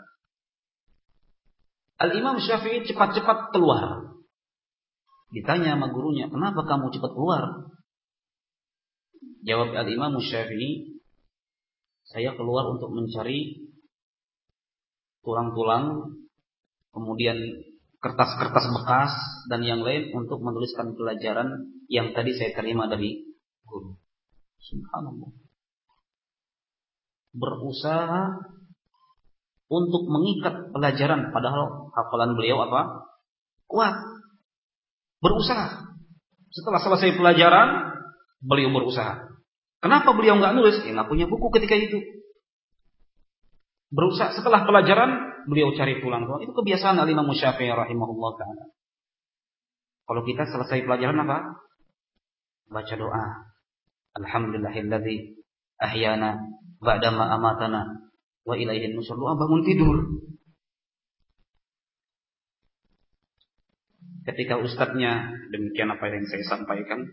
Al-Imam Syafi'i cepat-cepat keluar. Ditanya sama gurunya, kenapa kamu cepat keluar? Jawab Al-Imam Syafi'i, saya keluar untuk mencari tulang-tulang, kemudian kertas-kertas bekas dan yang lain untuk menuliskan pelajaran yang tadi saya terima dari guru. Subhanallah. Berusaha untuk mengikat pelajaran, padahal hafalan beliau apa? Kuat. Berusaha. Setelah selesai pelajaran, beliau berusaha. Kenapa beliau nggak nulis? Nggak punya buku ketika itu. Berusaha setelah pelajaran, beliau cari tulang-tulang. Itu kebiasaan Al-Imam Syafi'i rahimahullah ta'ala. Kalau kita selesai pelajaran apa? Baca doa. Alhamdulillahilladzi ahyana ba'dama amatana wa ilaihin nusyur. Doa bangun tidur. Ketika ustadznya demikian apa yang saya sampaikan,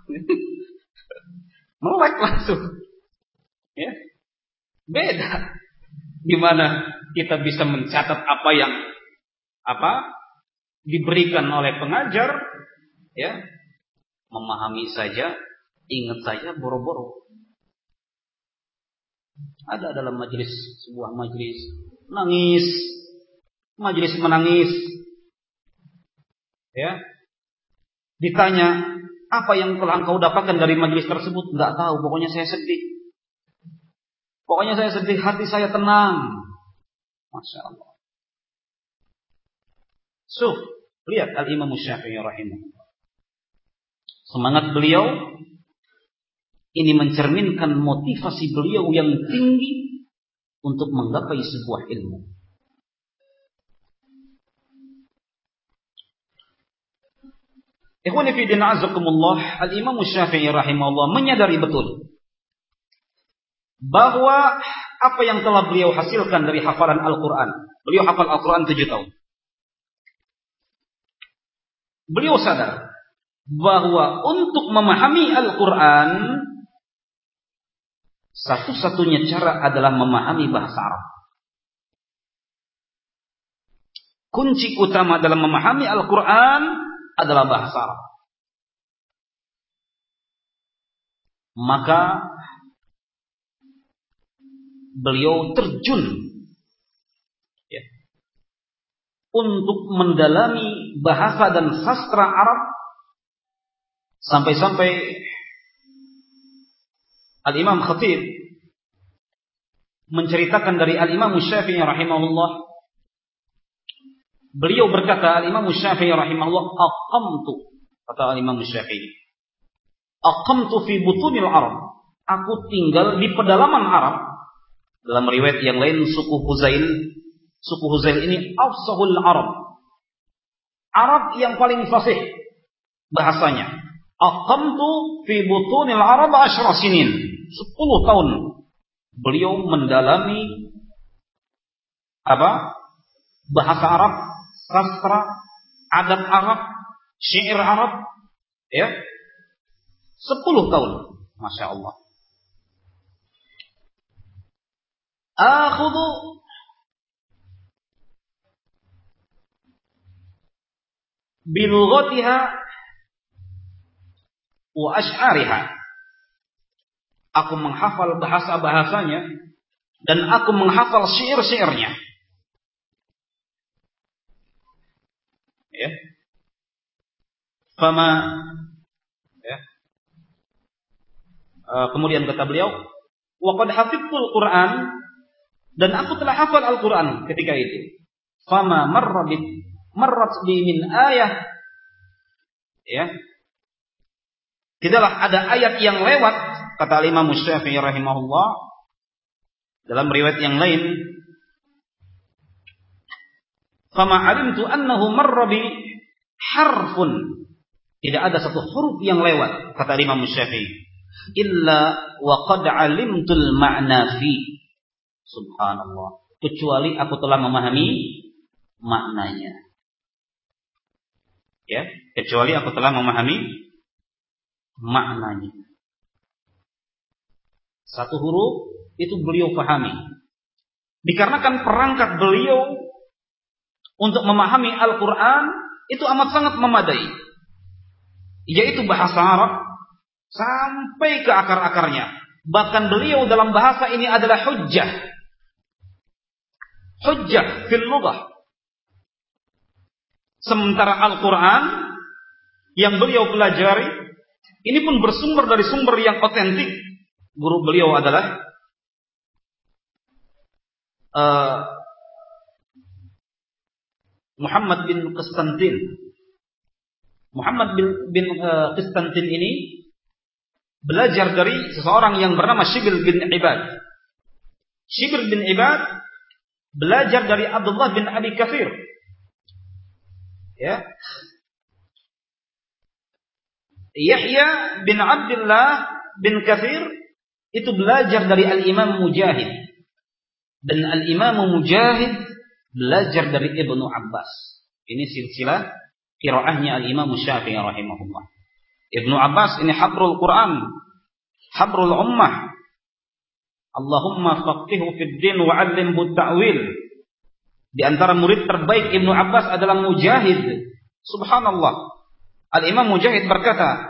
melek langsung. Ya. Beda. Di mana kita bisa mencatat apa yang diberikan oleh pengajar, ya, memahami saja, ingat saja, boro-boro. Ada dalam sebuah majelis nangis, majelis menangis, ya. Ditanya apa yang telah engkau dapatkan dari majelis tersebut, nggak tahu. Pokoknya saya sedih. Pokoknya saya sedih, hati saya tenang. Masya Allah. Lihat Al-Imam Syafi'i rahimahullah. Semangat beliau ini mencerminkan motivasi beliau yang tinggi untuk menggapai sebuah ilmu. Ikhwani fi din azakumullah, Al-Imam Syafi'i rahimahullah menyadari betul bahwa apa yang telah beliau hasilkan dari hafalan Al-Quran. Beliau hafal Al-Quran 7 tahun. Beliau sadar bahwa untuk memahami Al-Quran, satu-satunya cara adalah memahami bahasa Arab. Kunci utama dalam memahami Al-Quran adalah bahasa Arab. Maka beliau terjun ya, untuk mendalami bahasa dan sastra Arab sampai-sampai Al-Imam Khatib menceritakan dari Al-Imam Syafi'i rahimahullah. Beliau berkata, Al-Imam Syafi'i rahimahullah, kata Al-Imam Syafi'i, aqamtu fi butunil Arab. Aku tinggal di pedalaman Arab. Dalam riwayat yang lain suku Huzail ini afsahul Arab. Arab yang paling fasih bahasanya. Aqamtu fi butunil Arab 10 sinin. 10 tahun beliau mendalami bahasa Arab, sastra, adat Arab, syair Arab, ya. 10 tahun. Masya Allah. Akhudhu bilughatiha wa asy'ariha. Aku menghafal bahasa-bahasanya dan aku menghafal syair-syairnya. Ya. Ya. Kemudian kata beliau, wa qad hafidhul Qur'an, dan aku telah hafal Al-Quran ketika itu. Fama marrat bi min ayah. Ya. Tidaklah ada ayat yang lewat, kata Imam Syafi'i rahimahullah, dalam riwayat yang lain, fama alimtu annahu marra bi harfun. Tidak ada satu huruf yang lewat, kata Imam Syafi'i, illa wa qad alimtul ma'na fi. Subhanallah. Kecuali aku telah memahami maknanya. Ya, kecuali aku telah memahami maknanya. Satu huruf itu beliau pahami. Dikarenakan perangkat beliau untuk memahami Al-Quran itu amat sangat memadai, yaitu bahasa Arab sampai ke akar-akarnya. Bahkan beliau dalam bahasa ini adalah hujjah fil lughah. Sementara Al-Quran yang beliau pelajari ini pun bersumber dari sumber yang otentik. Guru beliau adalah Muhammad bin Konstantin. Muhammad bin Konstantin ini belajar dari seseorang yang bernama Shibr bin Ibad. Shibr bin Ibad belajar dari Abdullah bin Abi Kathir. Ya. Yahya bin Abdullah bin Kathir itu belajar dari Al-Imam Mujahid. Dan Al-Imam Mujahid belajar dari Ibnu Abbas. Ini silsilah qiraahnya Al-Imam Syafi'i rahimahullah. Ibnu Abbas ini habrul Quran, habrul ummah. Allahumma faqihhu fid din wa 'allimhu ta'wil. Di antara murid terbaik Ibnu Abbas adalah Mujahid. Subhanallah. Al-Imam Mujahid berkata,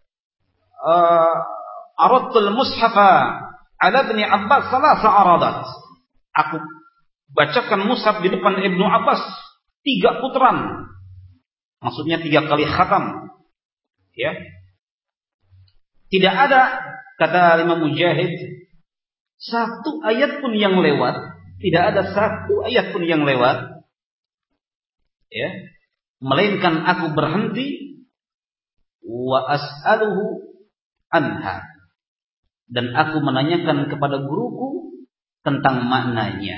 aradtul mushafa ala Ibni Abbas salasa aradat. Aku bacakan mushaf di depan Ibnu Abbas 3 putaran. Maksudnya 3 kali khatam. Ya. Tidak ada, kata Imam Mujahid, satu ayat pun yang lewat. Tidak ada satu ayat pun yang lewat. Ya. Melainkan aku berhenti wa as'aluhu anha. Dan aku menanyakan kepada guruku tentang maknanya.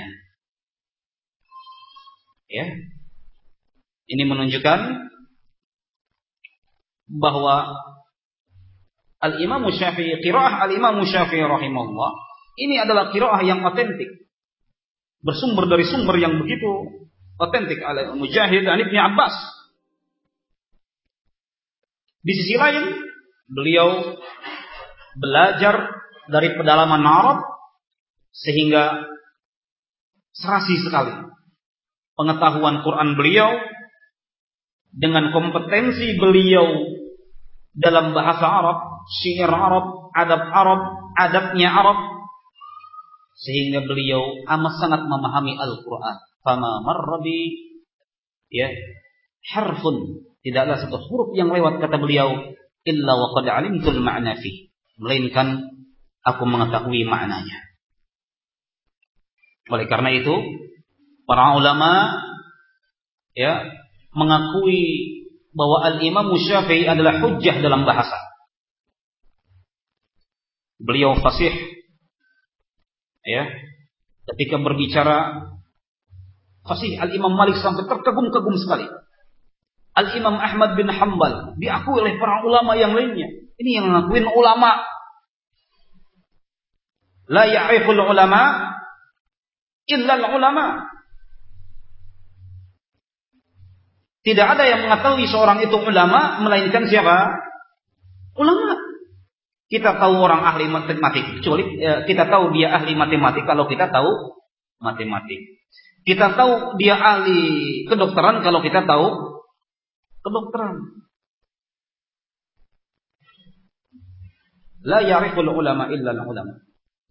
Ya. Ini menunjukkan bahwa Al-Imam Syafi'i, qiraah Al-Imam Syafi'i rahimahullah, ini adalah qiraah yang otentik. Bersumber dari sumber yang begitu otentik, Al-Mujahid dan Ibnu Abbas. Di sisi lain, beliau belajar dari pedalaman Arab sehingga serasi sekali pengetahuan Quran beliau dengan kompetensi beliau dalam bahasa Arab, syair Arab, adabnya Arab, sehingga beliau amat sangat memahami Al-Quran. Fama marrabi ya harfun, tidaklah satu huruf yang lewat, kata beliau, illa wa qad alimtul ma'na fi, melainkan aku mengetahui maknanya. Oleh karena itu, para ulama ya mengakui bahwa Al-Imam Syafi'i adalah hujjah dalam bahasa. Beliau fasih ya. Ketika berbicara fasih, Al-Imam Malik sampai terkagum-kagum sekali. Al-Imam Ahmad bin Hanbal diakui oleh para ulama yang lainnya. Ini yang mengakuin ulama. La ya'riful ulama illa al-ulama. Tidak ada yang mengetahui seorang itu ulama melainkan siapa? Ulama. Kita tahu orang ahli matematik, kecuali kita tahu dia ahli matematik kalau kita tahu matematik. Kita tahu dia ahli kedokteran kalau kita tahu kedokteran. La ya'riful ulama illa al-ulama.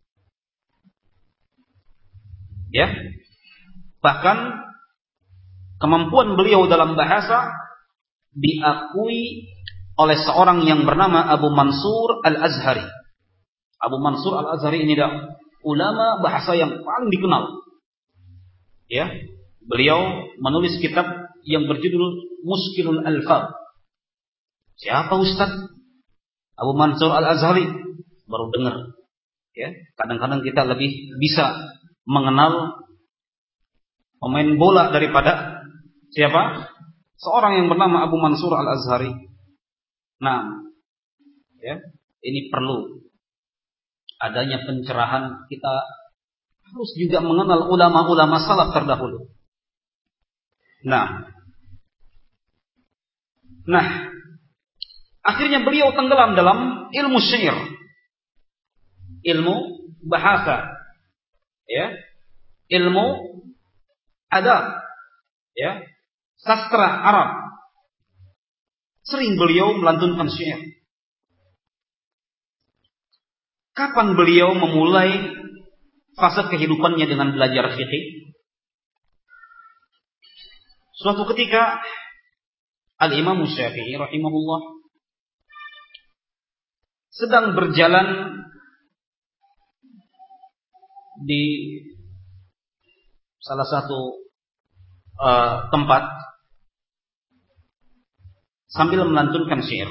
Ya. Bahkan kemampuan beliau dalam bahasa diakui oleh seorang yang bernama Abu Mansur Al-Azhari. Abu Mansur Al-Azhari ini adalah ulama bahasa yang paling dikenal. Ya, beliau menulis kitab yang berjudul Muskilul Alfaz. Siapa Ustaz? Abu Mansur Al-Azhari. Baru dengar. Ya, kadang-kadang kita lebih bisa mengenal pemain bola daripada siapa? Seorang yang bernama Abu Mansur Al-Azhari. Nah, ya, ini perlu adanya pencerahan. Kita harus juga mengenal ulama-ulama salaf terdahulu. Nah, akhirnya beliau tenggelam dalam ilmu syair, ilmu bahasa, ya, ilmu adab, ya, sastra Arab. Sering beliau melantunkan syair. Kapan beliau memulai fase kehidupannya dengan belajar fikih? Suatu ketika Al-Imam Syafi'i rahimahullah sedang berjalan di salah satu tempat sambil melantunkan syair.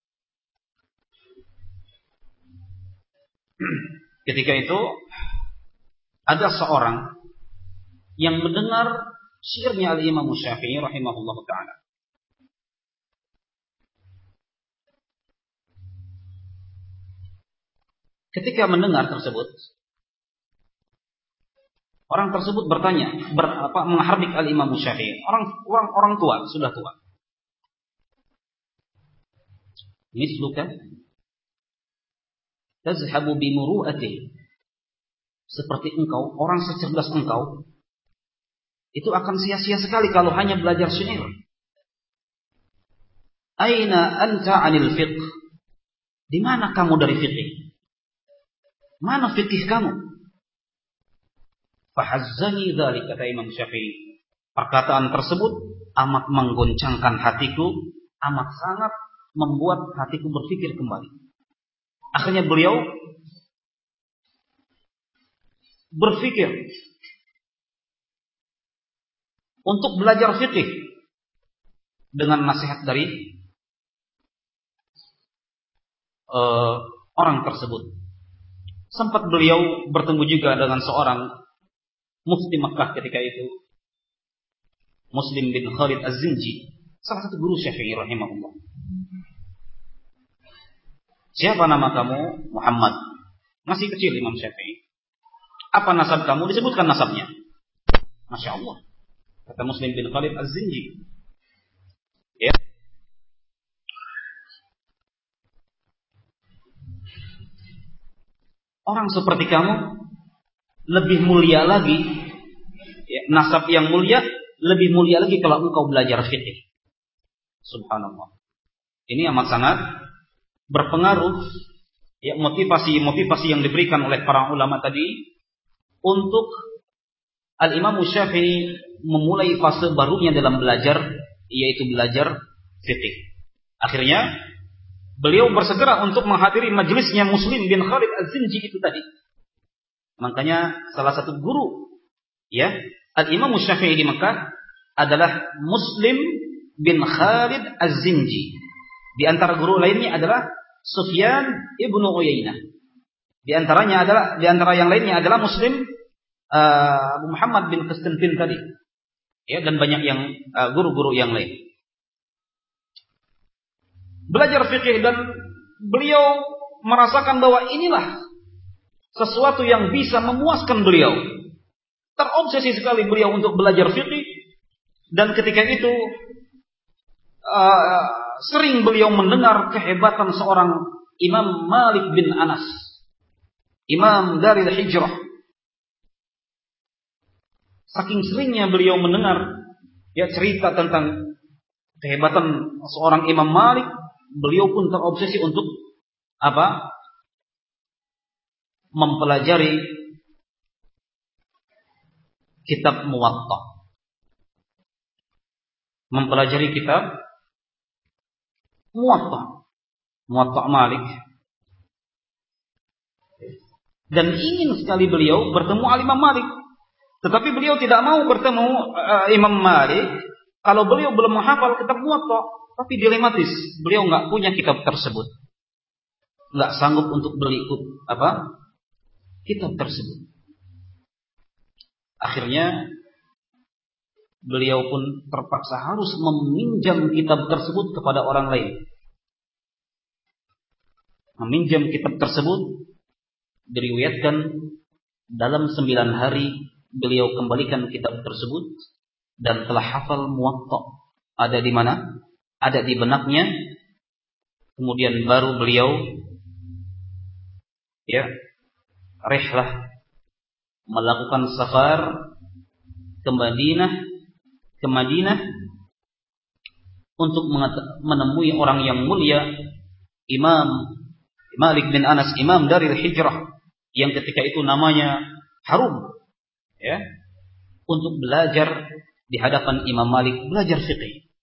Ketika itu ada seorang yang mendengar syairnya Al-Imam Syafi'i rahimahullah ta'ala. Ketika mendengar tersebut, orang tersebut bertanya, menghardik Al-Imam Syafi'i. Orang tua, sudah tua. Misluka tazhabu bimuru'ati. Seperti engkau, orang secerdas engkau, itu akan sia-sia sekali kalau hanya belajar syair. Aina anta 'anil fiqh? Di mana kamu dari fikih? Mana fikih kamu? Fahazzani dzalik, kata Imam Syafi'i. Perkataan tersebut amat menggoncangkan hatiku, amat sangat membuat hatiku berpikir kembali. Akhirnya beliau berpikir untuk belajar fikih dengan nasihat dari orang tersebut. Sempat beliau bertemu juga dengan seorang mufti Makkah ketika itu, Muslim bin Khalid Az-Zinji, salah satu guru Syafi'i rahimahullah. Siapa nama kamu? Muhammad. Masih kecil Imam Syafi'i. Apa nasab kamu? Disebutkan nasabnya. Masya Allah, kata Muslim bin Khalid Az-Zinji, ya, orang seperti kamu lebih mulia lagi, ya, nasab yang mulia lebih mulia lagi kalau engkau belajar fikih. Subhanallah. Ini amat sangat berpengaruh, ya, motivasi yang diberikan oleh para ulama tadi untuk Al-Imam Syafi'i memulai fase barunya dalam belajar, yaitu belajar fikih. Akhirnya beliau bersegera untuk menghadiri majelisnya Muslim bin Khalid Az-Zinji itu tadi. Makanya salah satu guru, ya, Al-Imam Syafi'i di Mekah adalah Muslim bin Khalid Az-Zinji. Di antara guru lainnya adalah Sufyan ibnu Uyainah. Di antara yang lainnya adalah Muslim Abu Muhammad bin Konstantin tadi, ya, dan banyak yang guru-guru yang lain. Belajar fikih dan beliau merasakan bahwa inilah sesuatu yang bisa memuaskan beliau. Terobsesi sekali beliau untuk belajar fikih, dan ketika itu sering beliau mendengar kehebatan seorang Imam Malik bin Anas, Imam Daril Hijrah. Saking seringnya beliau mendengar, ya, cerita tentang kehebatan seorang Imam Malik, beliau pun terobsesi untuk mempelajari kitab Muwatta. Mempelajari kitab Muwatta Malik. Dan ingin sekali beliau bertemu Al-Imam Malik. Tetapi beliau tidak mau bertemu Imam Malik kalau beliau belum menghafal kitab Muwatta. Tapi dilematis, beliau nggak punya kitab tersebut, nggak sanggup untuk beli kitab tersebut. Akhirnya beliau pun terpaksa harus meminjam kitab tersebut kepada orang lain. Meminjam kitab tersebut, diriwayatkan dalam 9 hari beliau kembalikan kitab tersebut dan telah hafal Muwatta. Ada di mana? Ada di benaknya. Kemudian baru beliau, ya, rihlah, melakukan safar ke Madinah untuk menemui orang yang mulia, Imam Malik bin Anas, imam dari hijrah, yang ketika itu namanya harum, ya, untuk belajar di hadapan Imam Malik, belajar fiqih.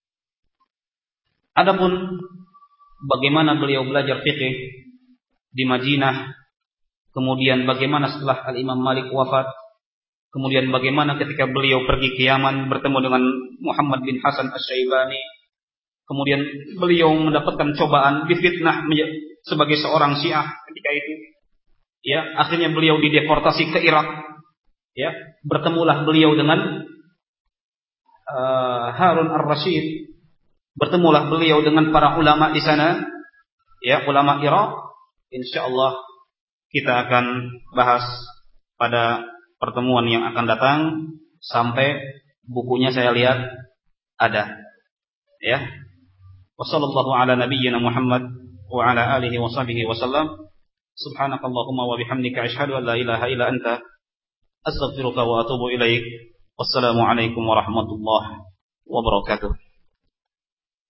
Adapun bagaimana beliau belajar fiqih di Madinah, kemudian bagaimana setelah Al-Imam Malik wafat, kemudian bagaimana ketika beliau pergi ke Yaman bertemu dengan Muhammad bin Hasan Asy-Syaibani, kemudian beliau mendapatkan cobaan, difitnah sebagai seorang Syiah ketika itu, ya, akhirnya beliau dideportasi ke Irak, ya, bertemulah beliau dengan Harun Ar-Rasyid, bertemulah beliau dengan para ulama di sana, ya, ulama Irak. Insyaallah kita akan bahas pada pertemuan yang akan datang, sampai bukunya saya lihat ada, ya. Wassallallahu ala nabiyyina Muhammad wa ala alihi wa sahbihi wasallam. Subhanakallahumma wa bihamdika asyhadu an la ilaha illa anta astaghfiruka wa atubu ilaik. Wassalamu alaikum warahmatullahi wabarakatuh.